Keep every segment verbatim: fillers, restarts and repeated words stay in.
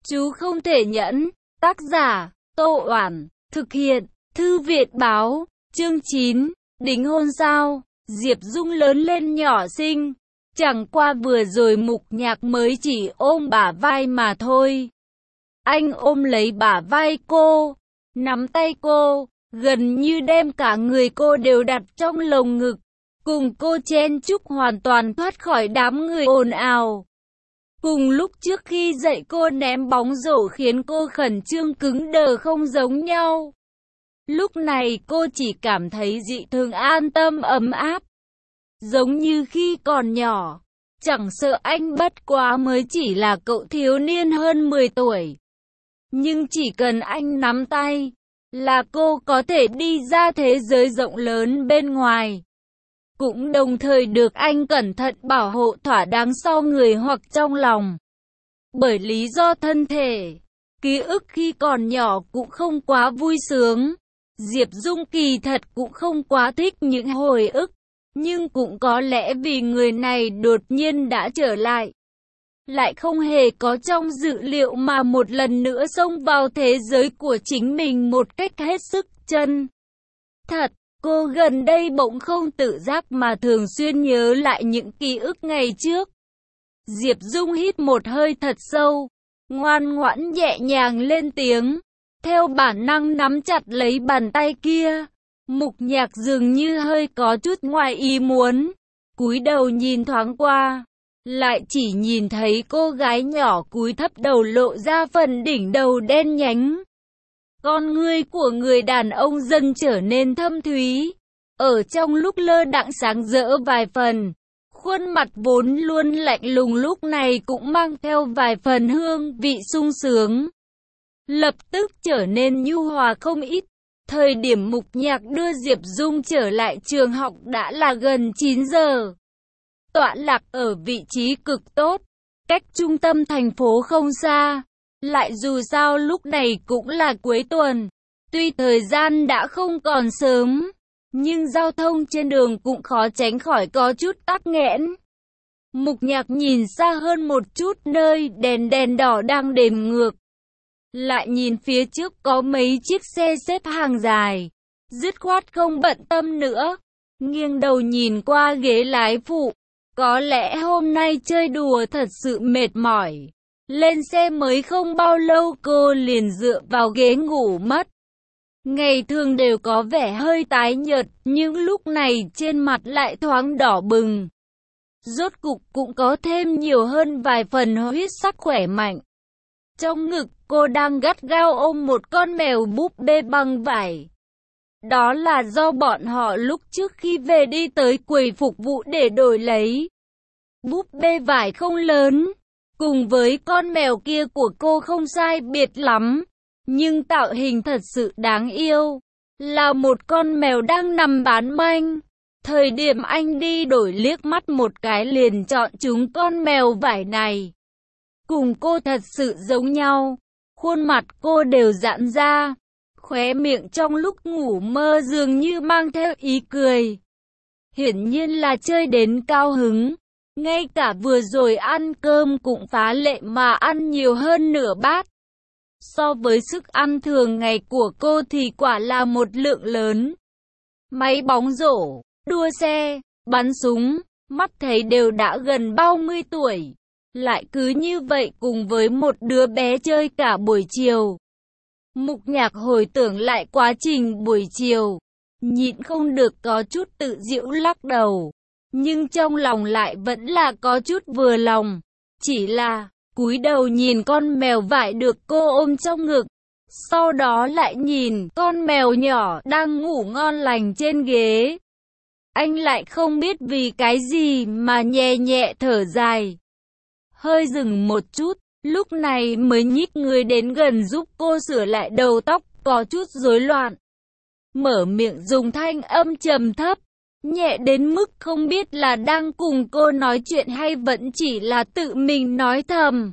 Chú không thể nhẫn. Tác giả, Tô Oản. Thực hiện, Thư Việt Báo. Chương chín. Đính hôn sao? Diệp Dung lớn lên nhỏ xinh. Chẳng qua vừa rồi Mục Nhạc mới chỉ ôm bả vai mà thôi. Anh ôm lấy bả vai cô, nắm tay cô, gần như đem cả người cô đều đặt trong lồng ngực, cùng cô chen chúc hoàn toàn thoát khỏi đám người ồn ào. Cùng lúc trước khi dạy cô ném bóng rổ khiến cô khẩn trương cứng đờ không giống nhau. Lúc này cô chỉ cảm thấy dị thường an tâm ấm áp. Giống như khi còn nhỏ, chẳng sợ anh bất quá mới chỉ là cậu thiếu niên hơn mười tuổi. Nhưng chỉ cần anh nắm tay, là cô có thể đi ra thế giới rộng lớn bên ngoài. Cũng đồng thời được anh cẩn thận bảo hộ thỏa đáng sau người hoặc trong lòng. Bởi lý do thân thể, ký ức khi còn nhỏ cũng không quá vui sướng. Diệp Dung kỳ thật cũng không quá thích những hồi ức. Nhưng cũng có lẽ vì người này đột nhiên đã trở lại, lại không hề có trong dự liệu mà một lần nữa xông vào thế giới của chính mình một cách hết sức chân thật. Cô gần đây bỗng không tự giác mà thường xuyên nhớ lại những ký ức ngày trước. Diệp Dung hít một hơi thật sâu, ngoan ngoãn nhẹ nhàng lên tiếng, theo bản năng nắm chặt lấy bàn tay kia. Mục Nhạc dường như hơi có chút ngoài ý muốn, cúi đầu nhìn thoáng qua, lại chỉ nhìn thấy cô gái nhỏ cúi thấp đầu lộ ra phần đỉnh đầu đen nhánh. Con ngươi của người đàn ông dần trở nên thâm thúy, ở trong lúc lơ đãng sáng rỡ vài phần. Khuôn mặt vốn luôn lạnh lùng lúc này cũng mang theo vài phần hương vị sung sướng, lập tức trở nên nhu hòa không ít. Thời điểm Mục Nhạc đưa Diệp Dung trở lại trường học đã là gần chín giờ. Tọa lạc ở vị trí cực tốt, cách trung tâm thành phố không xa. Lại dù sao lúc này cũng là cuối tuần, tuy thời gian đã không còn sớm, nhưng giao thông trên đường cũng khó tránh khỏi có chút tắc nghẽn. Mục Nhạc nhìn xa hơn một chút nơi đèn đèn đỏ đang đếm ngược. Lại nhìn phía trước có mấy chiếc xe xếp hàng dài, dứt khoát không bận tâm nữa, nghiêng đầu nhìn qua ghế lái phụ. Có lẽ hôm nay chơi đùa thật sự mệt mỏi. Lên xe mới không bao lâu cô liền dựa vào ghế ngủ mất. Ngày thường đều có vẻ hơi tái nhợt, nhưng lúc này trên mặt lại thoáng đỏ bừng. Rốt cục cũng có thêm nhiều hơn vài phần huyết sắc khỏe mạnh. Trong ngực cô đang gắt gao ôm một con mèo búp bê bằng vải. Đó là do bọn họ lúc trước khi về đi tới quầy phục vụ để đổi lấy. Búp bê vải không lớn, cùng với con mèo kia của cô không sai biệt lắm, nhưng tạo hình thật sự đáng yêu. Là một con mèo đang nằm bán manh. Thời điểm anh đi đổi liếc mắt một cái liền chọn chúng con mèo vải này. Cùng cô thật sự giống nhau, khuôn mặt cô đều giãn ra, khóe miệng trong lúc ngủ mơ dường như mang theo ý cười. Hiển nhiên là chơi đến cao hứng, ngay cả vừa rồi ăn cơm cũng phá lệ mà ăn nhiều hơn nửa bát. So với sức ăn thường ngày của cô thì quả là một lượng lớn. Máy bóng rổ, đua xe, bắn súng, mắt thấy đều đã gần ba mươi tuổi. Lại cứ như vậy cùng với một đứa bé chơi cả buổi chiều. Mục Nhạc hồi tưởng lại quá trình buổi chiều, nhịn không được có chút tự giễu lắc đầu. Nhưng trong lòng lại vẫn là có chút vừa lòng. Chỉ là, cúi đầu nhìn con mèo vải được cô ôm trong ngực. Sau đó lại nhìn con mèo nhỏ đang ngủ ngon lành trên ghế. Anh lại không biết vì cái gì mà nhẹ nhẹ thở dài. Hơi dừng một chút, lúc này mới nhích người đến gần giúp cô sửa lại đầu tóc có chút rối loạn. Mở miệng dùng thanh âm trầm thấp, nhẹ đến mức không biết là đang cùng cô nói chuyện hay vẫn chỉ là tự mình nói thầm.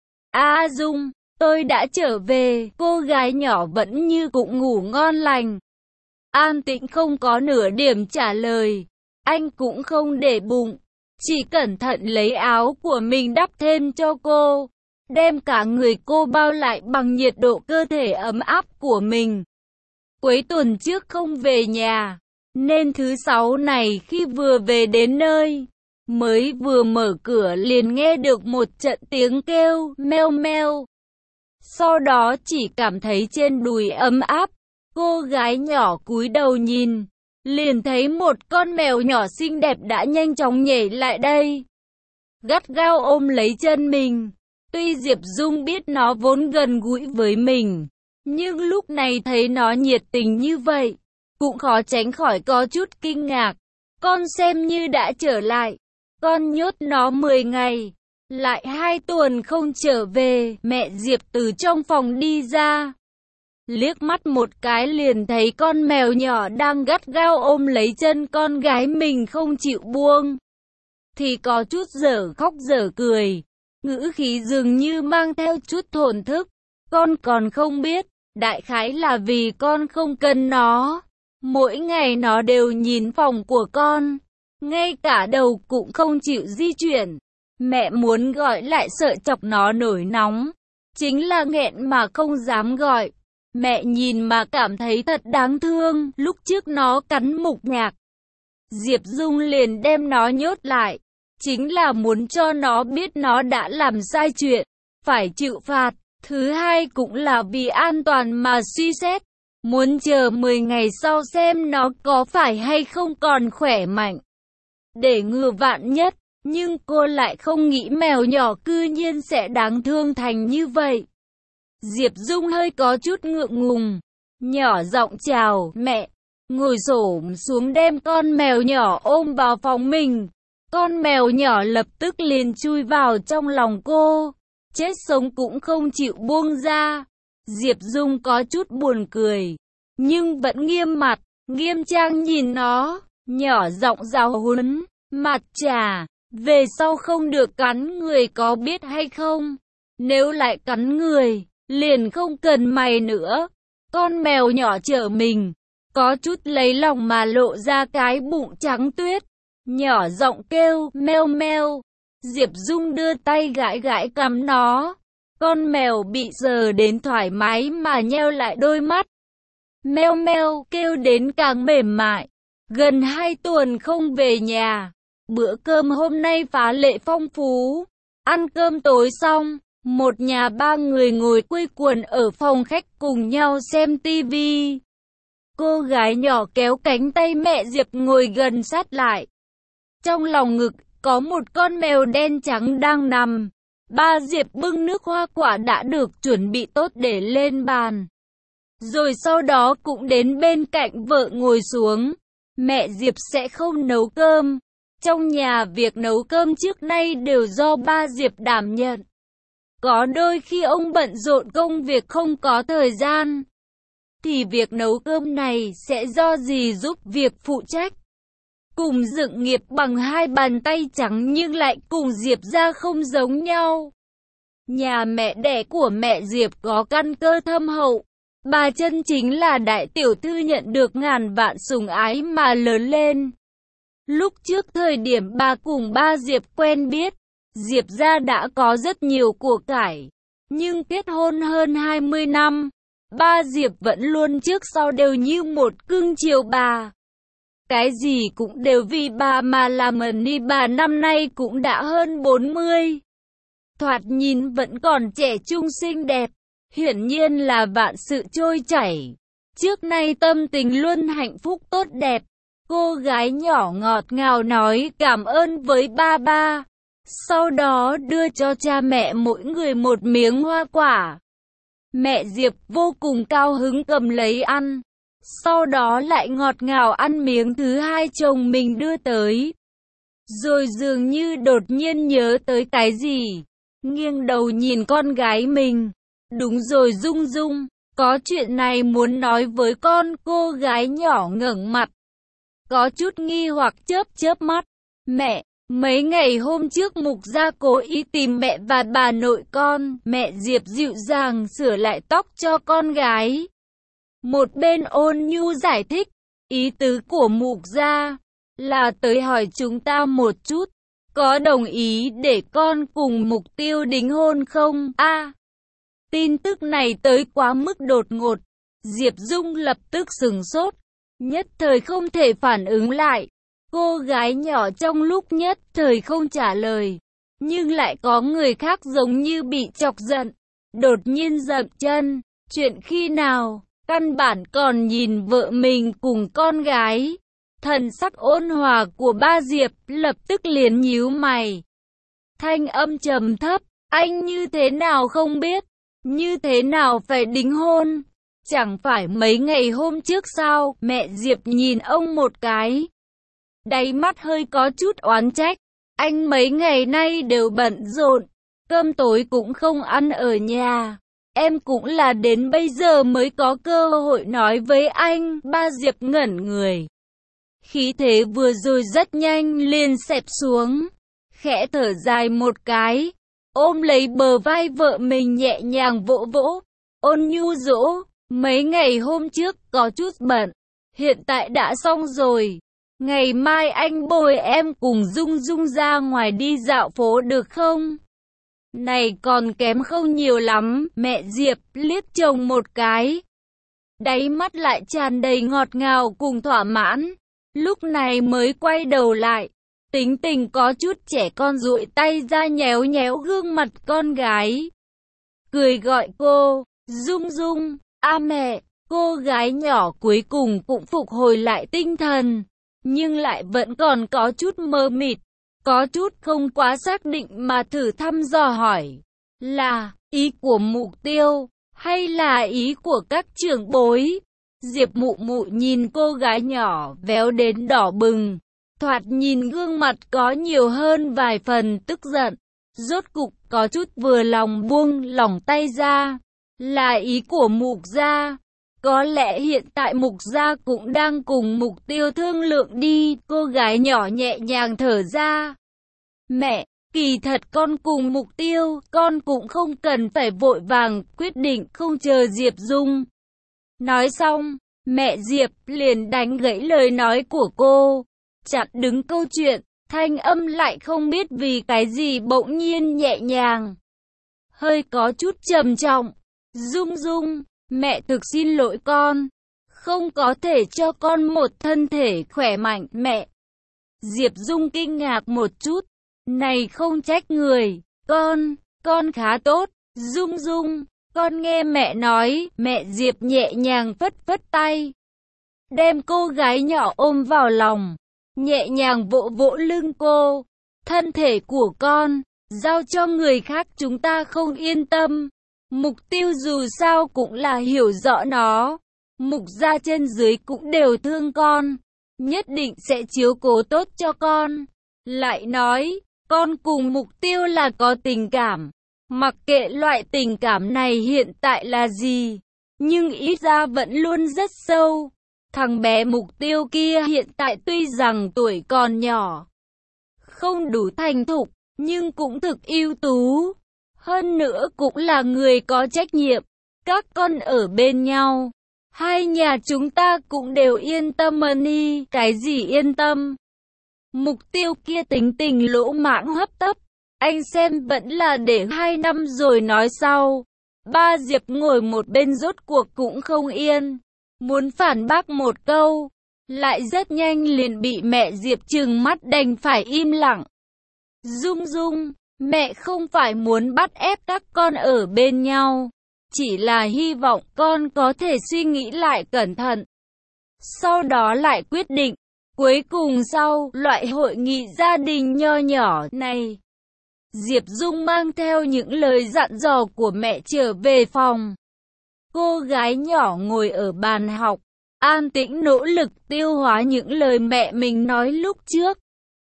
A Dung, tôi đã trở về. Cô gái nhỏ vẫn như cũng ngủ ngon lành, an tĩnh không có nửa điểm trả lời. Anh cũng không để bụng, chỉ cẩn thận lấy áo của mình đắp thêm cho cô. đem cả người cô bao lại bằng nhiệt độ cơ thể ấm áp của mình. Cuối tuần trước không về nhà, nên thứ sáu này khi vừa về đến nơi, mới vừa mở cửa liền nghe được một trận tiếng kêu meo meo. Sau đó chỉ cảm thấy trên đùi ấm áp, cô gái nhỏ cúi đầu nhìn, liền thấy một con mèo nhỏ xinh đẹp đã nhanh chóng nhảy lại đây, gắt gao ôm lấy chân mình. Tuy Diệp Dung biết nó vốn gần gũi với mình, nhưng lúc này thấy nó nhiệt tình như vậy, cũng khó tránh khỏi có chút kinh ngạc. Con xem như đã trở lại, con nhốt nó mười ngày, lại hai tuần không trở về. Mẹ Diệp từ trong phòng đi ra, liếc mắt một cái liền thấy con mèo nhỏ đang gắt gao ôm lấy chân con gái mình không chịu buông, thì có chút dở khóc dở cười, ngữ khí dường như mang theo chút thổn thức. Con còn không biết, đại khái là vì con không cần nó, mỗi ngày nó đều nhìn phòng của con, ngay cả đầu cũng không chịu di chuyển. Mẹ muốn gọi lại sợ chọc nó nổi nóng, chính là nghẹn mà không dám gọi. Mẹ nhìn mà cảm thấy thật đáng thương. Lúc trước nó cắn mục nhạc, Diệp Dung liền đem nó nhốt lại, chính là muốn cho nó biết nó đã làm sai chuyện, phải chịu phạt. Thứ hai cũng là vì an toàn mà suy xét, muốn chờ mười ngày sau xem nó có phải hay không còn khỏe mạnh, để ngừa vạn nhất. Nhưng cô lại không nghĩ mèo nhỏ cư nhiên sẽ đáng thương thành như vậy. Diệp Dung hơi có chút ngượng ngùng, nhỏ giọng chào mẹ, ngồi xổm xuống đem con mèo nhỏ ôm vào phòng mình. Con mèo nhỏ lập tức liền chui vào trong lòng cô, chết sống cũng không chịu buông ra. Diệp Dung có chút buồn cười, nhưng vẫn nghiêm mặt, nghiêm trang nhìn nó, nhỏ giọng giáo huấn, mặt trà, về sau không được cắn người có biết hay không? Nếu lại cắn người, liền không cần mày nữa. Con mèo nhỏ trở mình, có chút lấy lòng mà lộ ra cái bụng trắng tuyết, nhỏ giọng kêu meo meo. Diệp Dung đưa tay gãi gãi cằm nó, con mèo bị sờ đến thoải mái mà nheo lại đôi mắt, meo meo kêu đến càng mềm mại. Gần hai tuần không về nhà, bữa cơm hôm nay phá lệ phong phú. Ăn cơm tối xong, một nhà ba người ngồi quây quần ở phòng khách cùng nhau xem tivi. Cô gái nhỏ kéo cánh tay mẹ Diệp ngồi gần sát lại. Trong lòng ngực có một con mèo đen trắng đang nằm. Ba Diệp bưng nước hoa quả đã được chuẩn bị tốt để lên bàn, rồi sau đó cũng đến bên cạnh vợ ngồi xuống. Mẹ Diệp sẽ không nấu cơm. Trong nhà việc nấu cơm trước nay đều do ba Diệp đảm nhận. Có đôi khi ông bận rộn công việc không có thời gian, thì việc nấu cơm này sẽ do dì giúp việc phụ trách. Cùng dựng nghiệp bằng hai bàn tay trắng nhưng lại cùng Diệp ra không giống nhau. Nhà mẹ đẻ của mẹ Diệp có căn cơ thâm hậu. Bà chân chính là đại tiểu thư nhận được ngàn vạn sủng ái mà lớn lên. Lúc trước thời điểm bà cùng ba Diệp quen biết, Diệp gia đã có rất nhiều của cải. Nhưng kết hôn hơn hai mươi năm, ba Diệp vẫn luôn trước sau đều như một cưng chiều bà. Cái gì cũng đều vì bà mà làm. Ân bà năm nay cũng đã hơn bốn mươi. Thoạt nhìn vẫn còn trẻ trung xinh đẹp, hiển nhiên là vạn sự trôi chảy. Trước nay tâm tình luôn hạnh phúc tốt đẹp. Cô gái nhỏ ngọt ngào nói cảm ơn với ba ba, sau đó đưa cho cha mẹ mỗi người một miếng hoa quả. Mẹ Diệp vô cùng cao hứng cầm lấy ăn, sau đó lại ngọt ngào ăn miếng thứ hai chồng mình đưa tới. Rồi dường như đột nhiên nhớ tới cái gì, nghiêng đầu nhìn con gái mình. Đúng rồi Dung Dung, có chuyện này muốn nói với con. Cô gái nhỏ ngẩng mặt, có chút nghi hoặc chớp chớp mắt. Mẹ, mấy ngày hôm trước Mục gia cố ý tìm mẹ và bà nội con. Mẹ Diệp dịu dàng sửa lại tóc cho con gái, một bên ôn nhu giải thích, ý tứ của Mục gia là tới hỏi chúng ta một chút, có đồng ý để con cùng Mục Tiêu đính hôn không? A. À, tin tức này tới quá mức đột ngột. Diệp Dung lập tức sửng sốt, nhất thời không thể phản ứng lại. Cô gái nhỏ trong lúc nhất thời không trả lời, nhưng lại có người khác giống như bị chọc giận, đột nhiên dậm chân. Chuyện khi nào? Căn bản còn nhìn vợ mình cùng con gái. Thần sắc ôn hòa của ba Diệp lập tức liền nhíu mày. Thanh âm trầm thấp, anh như thế nào không biết, như thế nào phải đính hôn? Chẳng phải mấy ngày hôm trước sao? Mẹ Diệp nhìn ông một cái, đáy mắt hơi có chút oán trách. Anh mấy ngày nay đều bận rộn, cơm tối cũng không ăn ở nhà. Em cũng là đến bây giờ mới có cơ hội nói với anh. Ba Diệp ngẩn người, khí thế vừa rồi rất nhanh liền xẹp xuống, khẽ thở dài một cái, ôm lấy bờ vai vợ mình nhẹ nhàng vỗ vỗ, ôn nhu dỗ. Mấy ngày hôm trước có chút bận, hiện tại đã xong rồi. Ngày mai anh bồi em cùng Dung Dung ra ngoài đi dạo phố được không? Này còn kém không nhiều lắm. Mẹ Diệp liếc chồng một cái, đáy mắt lại tràn đầy ngọt ngào cùng thỏa mãn. Lúc này mới quay đầu lại, tính tình có chút trẻ con duỗi tay ra nhéo nhéo gương mặt con gái, cười gọi cô, Dung Dung. A mẹ, cô gái nhỏ cuối cùng cũng phục hồi lại tinh thần, nhưng lại vẫn còn có chút mơ mịt, có chút không quá xác định mà thử thăm dò hỏi, là ý của Mục Tiêu, hay là ý của các trưởng bối? Diệp Mụ Mụ nhìn cô gái nhỏ véo đến đỏ bừng, thoạt nhìn gương mặt có nhiều hơn vài phần tức giận, rốt cục có chút vừa lòng buông lỏng tay ra. Là ý của Mục gia. Có lẽ hiện tại Mục gia cũng đang cùng Mục Tiêu thương lượng đi. Cô gái nhỏ nhẹ nhàng thở ra. Mẹ, kỳ thật con cùng Mục Tiêu, con cũng không cần phải vội vàng quyết định, không chờ Diệp Dung. Nói xong, mẹ Diệp liền đánh gãy lời nói của cô, chặn đứng câu chuyện, thanh âm lại không biết vì cái gì bỗng nhiên nhẹ nhàng, hơi có chút trầm trọng. Dung Dung, mẹ thực xin lỗi con, không có thể cho con một thân thể khỏe mạnh. Mẹ. Diệp Dung kinh ngạc một chút, này không trách người, con, con khá tốt. Dung Dung, con nghe mẹ nói. Mẹ Diệp nhẹ nhàng phất phất tay, đem cô gái nhỏ ôm vào lòng, nhẹ nhàng vỗ vỗ lưng cô. Thân thể của con, giao cho người khác chúng ta không yên tâm. Mục Tiêu dù sao cũng là hiểu rõ nó. Mục gia trên dưới cũng đều thương con, nhất định sẽ chiếu cố tốt cho con. Lại nói, con cùng Mục Tiêu là có tình cảm, mặc kệ loại tình cảm này hiện tại là gì, nhưng ít ra vẫn luôn rất sâu. Thằng bé Mục Tiêu kia hiện tại tuy rằng tuổi còn nhỏ, không đủ thành thục, nhưng cũng thực ưu tú. Hơn nữa cũng là người có trách nhiệm. Các con ở bên nhau, hai nhà chúng ta cũng đều yên tâm. Ni, cái gì yên tâm? Mục Tiêu kia tính tình lỗ mãng hấp tấp, anh xem vẫn là để hai năm rồi nói sau. Ba Diệp ngồi một bên rốt cuộc cũng không yên, muốn phản bác một câu, lại rất nhanh liền bị mẹ Diệp trừng mắt đành phải im lặng. Dung Dung, mẹ không phải muốn bắt ép các con ở bên nhau, chỉ là hy vọng con có thể suy nghĩ lại cẩn thận, sau đó lại quyết định. Cuối cùng sau loại hội nghị gia đình nho nhỏ này, Diệp Dung mang theo những lời dặn dò của mẹ trở về phòng. Cô gái nhỏ ngồi ở bàn học, an tĩnh nỗ lực tiêu hóa những lời mẹ mình nói lúc trước.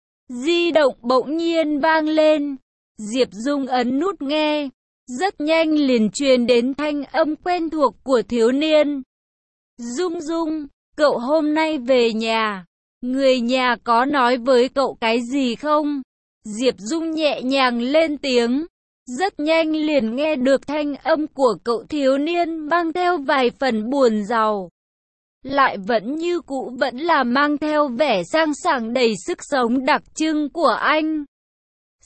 Di động bỗng nhiên vang lên, Diệp Dung ấn nút nghe, rất nhanh liền truyền đến thanh âm quen thuộc của thiếu niên. Dung Dung, cậu hôm nay về nhà, người nhà có nói với cậu cái gì không? Diệp Dung nhẹ nhàng lên tiếng, rất nhanh liền nghe được thanh âm của cậu thiếu niên mang theo vài phần buồn rầu, lại vẫn như cũ vẫn là mang theo vẻ sang sảng đầy sức sống đặc trưng của anh.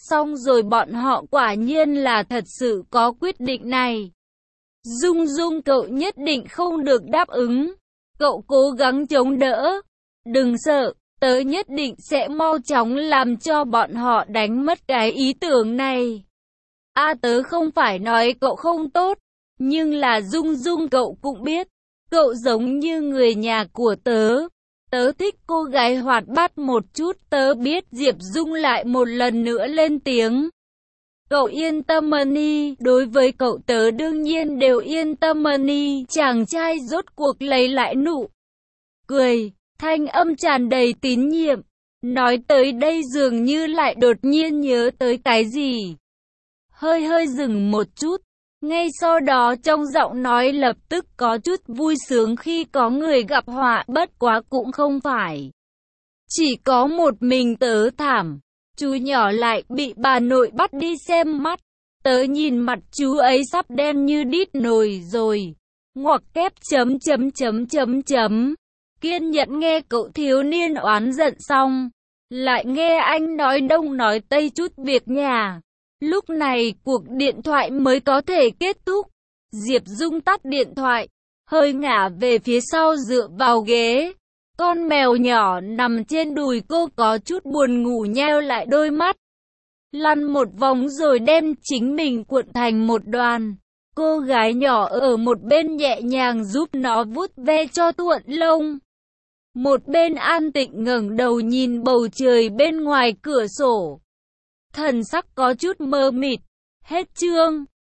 xong rồi bọn họ quả nhiên là thật sự có quyết định này. Dung Dung cậu nhất định không được đáp ứng. Cậu cố gắng chống đỡ. Đừng sợ, tớ nhất định sẽ mau chóng làm cho bọn họ đánh mất cái ý tưởng này. A à, tớ không phải nói cậu không tốt, nhưng là Dung Dung cậu cũng biết, cậu giống như người nhà của tớ. Tớ thích cô gái hoạt bát một chút. Tớ biết. Diệp Dung lại một lần nữa lên tiếng. Cậu yên tâm đi, đối với cậu tớ đương nhiên đều yên tâm đi. Chàng trai rốt cuộc lấy lại nụ cười, thanh âm tràn đầy tín nhiệm. Nói tới đây dường như lại đột nhiên nhớ tới cái gì. Hơi hơi dừng một chút. Ngay sau đó trong giọng nói lập tức có chút vui sướng khi có người gặp họa, bất quá cũng không phải chỉ có một mình tớ thảm. Chú nhỏ lại bị bà nội bắt đi xem mắt. Tớ nhìn mặt chú ấy sắp đen như đít nồi rồi. Ngoặc kép chấm chấm chấm chấm chấm. Kiên nhẫn nghe cậu thiếu niên oán giận xong, lại nghe anh nói đông nói tây chút việc nhà. Lúc này cuộc điện thoại mới có thể kết thúc. Diệp Dung tắt điện thoại, hơi ngả về phía sau dựa vào ghế. Con mèo nhỏ nằm trên đùi cô có chút buồn ngủ nheo lại đôi mắt. Lăn một vòng rồi đem chính mình cuộn thành một đoàn. Cô gái nhỏ ở một bên nhẹ nhàng giúp nó vuốt ve cho thuận lông. Một bên an tịnh ngẩng đầu nhìn bầu trời bên ngoài cửa sổ. Thần sắc có chút mơ mịt. Hết chương.